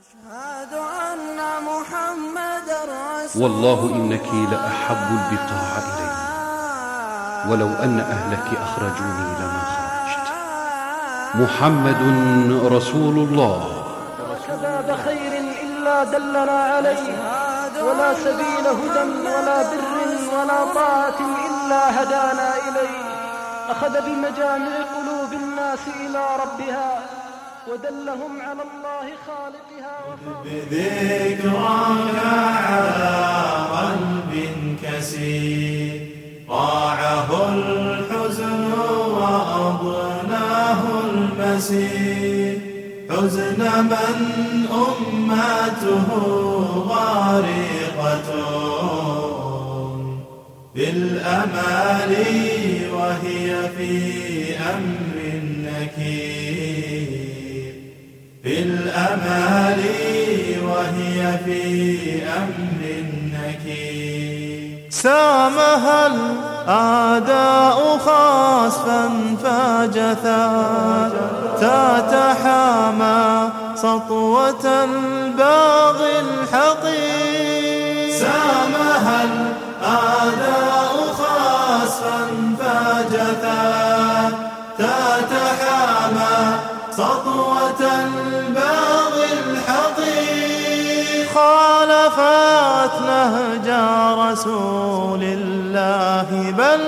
والله إنك لأحب البقاع إلي، ولو أن أهلك أخرجوني لما خرجت. محمد رسول الله. ترك باب خير إلا دلنا عليه، ولا سبيل هدى ولا بر ولا طاعة إلا هدانا إليه. أخذ بمجامع قلوب الناس إلى ربها، ودلهم على الله خالقها بذكرك على قلب كسير، ضاعه الحزن وأضناه المسير. حزن من أمته غارقة بالأمال وهي في أمر نكير، بالأمال وهي في أمر نكير. سامها الأعداء خاسفا فجثا، تتحامى سطوة الباغي الحقير. سامها الأعداء خاسفا فجثا، تتحامى سطوة الباغي الحقير. خالفت نهج رسول الله بل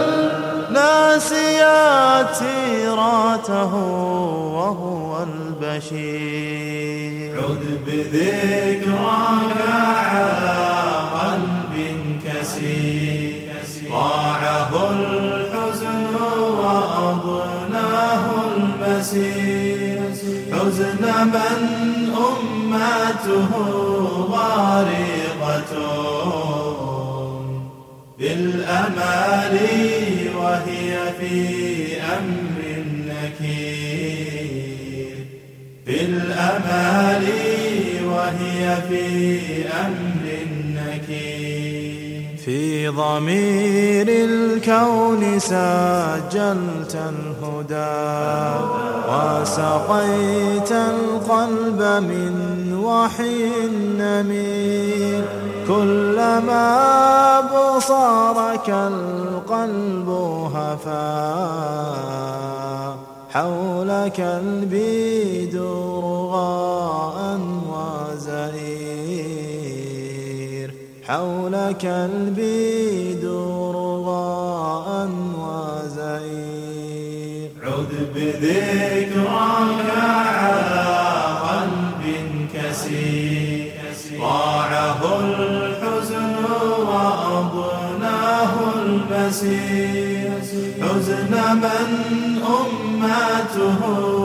ناسيت سيرته وهو البشير. عد بذكرك على قلب كسير، ضاعه الحزن وأضناه المسير. حزن من أمته غارقة بالأمال وهي في أمر نكير، بالأمال وهي في أمر نكير. في ضمير الكون سجلت الهدى، وسقيت القلب من وحي النمير. كلما بصرك القلب هفا، حولك البيد رغاء وزئير، حولك البيد رغاء وزئير. عد بذكرك على قلب كسير، ضاعه الحزن وأضناه المسير. حزن من أمته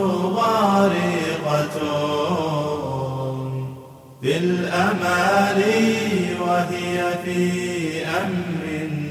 غارقة بالأمال وهي في أمر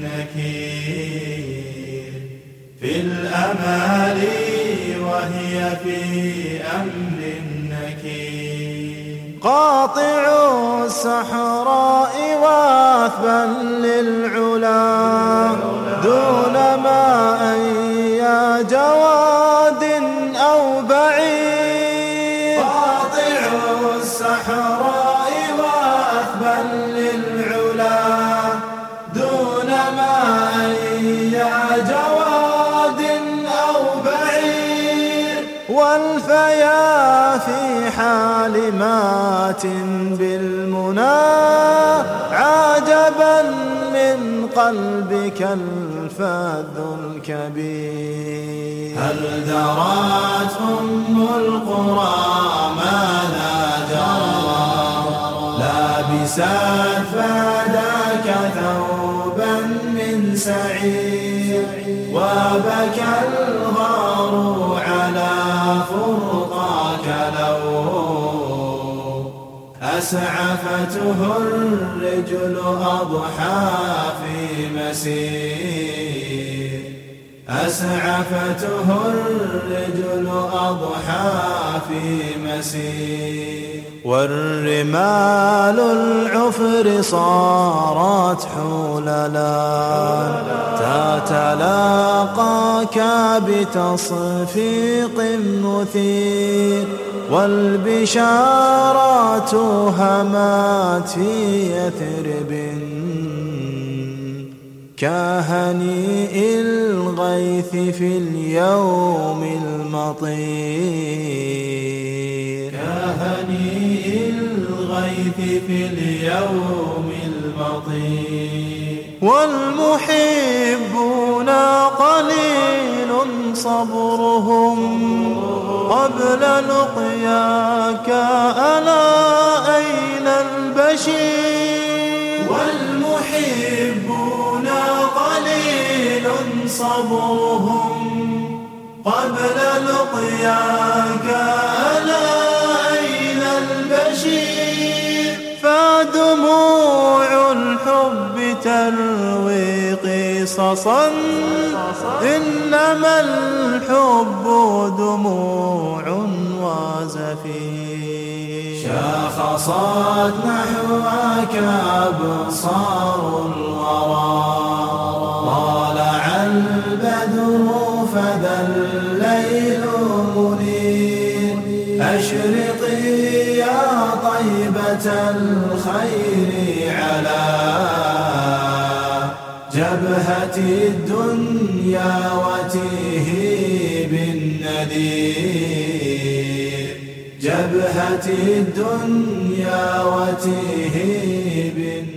نكير، بالأمال وهي في أمر نكير. قاطع الصحراء واثبا للعلا، دون ماء يا جواد أو بعيد. قاطع الصحراء واثبا للعلا، دون ماء يا جواد أو بعيد. والفيا في حال مات بالمنى، عجبا من قلبك الفذ الكبير. هل درت أم القرى ماذا جرى، لابست فداك ثوبا من سعير. وبكى الغار على فرقاك لو أسعفته الرجل أضحى في مسير. أسعفته الرجل أضحى في مسير. والرمال العفر صارت حوللا، تتلاقاك بتصفيق مثير. والبشارات همات في يثرب كهنيء الغيث في اليوم المطير كهنيء الغيث في اليوم المطير والمحبون قليل صبرهم قبل لقياك ألا أين البشير والمحبون قليل صبرهم قبل لقياك ألا أين البشير فدموع الحب تروي قصصا إنما الحب دموع وزفير شاخصت نحوك أبصار الورى طالع البدر فذا الليل منير أشرقي يا طيبة الخير على جبهة الدنيا وتيهي بالنذير جبهة الدنيا وتيهي بالنذير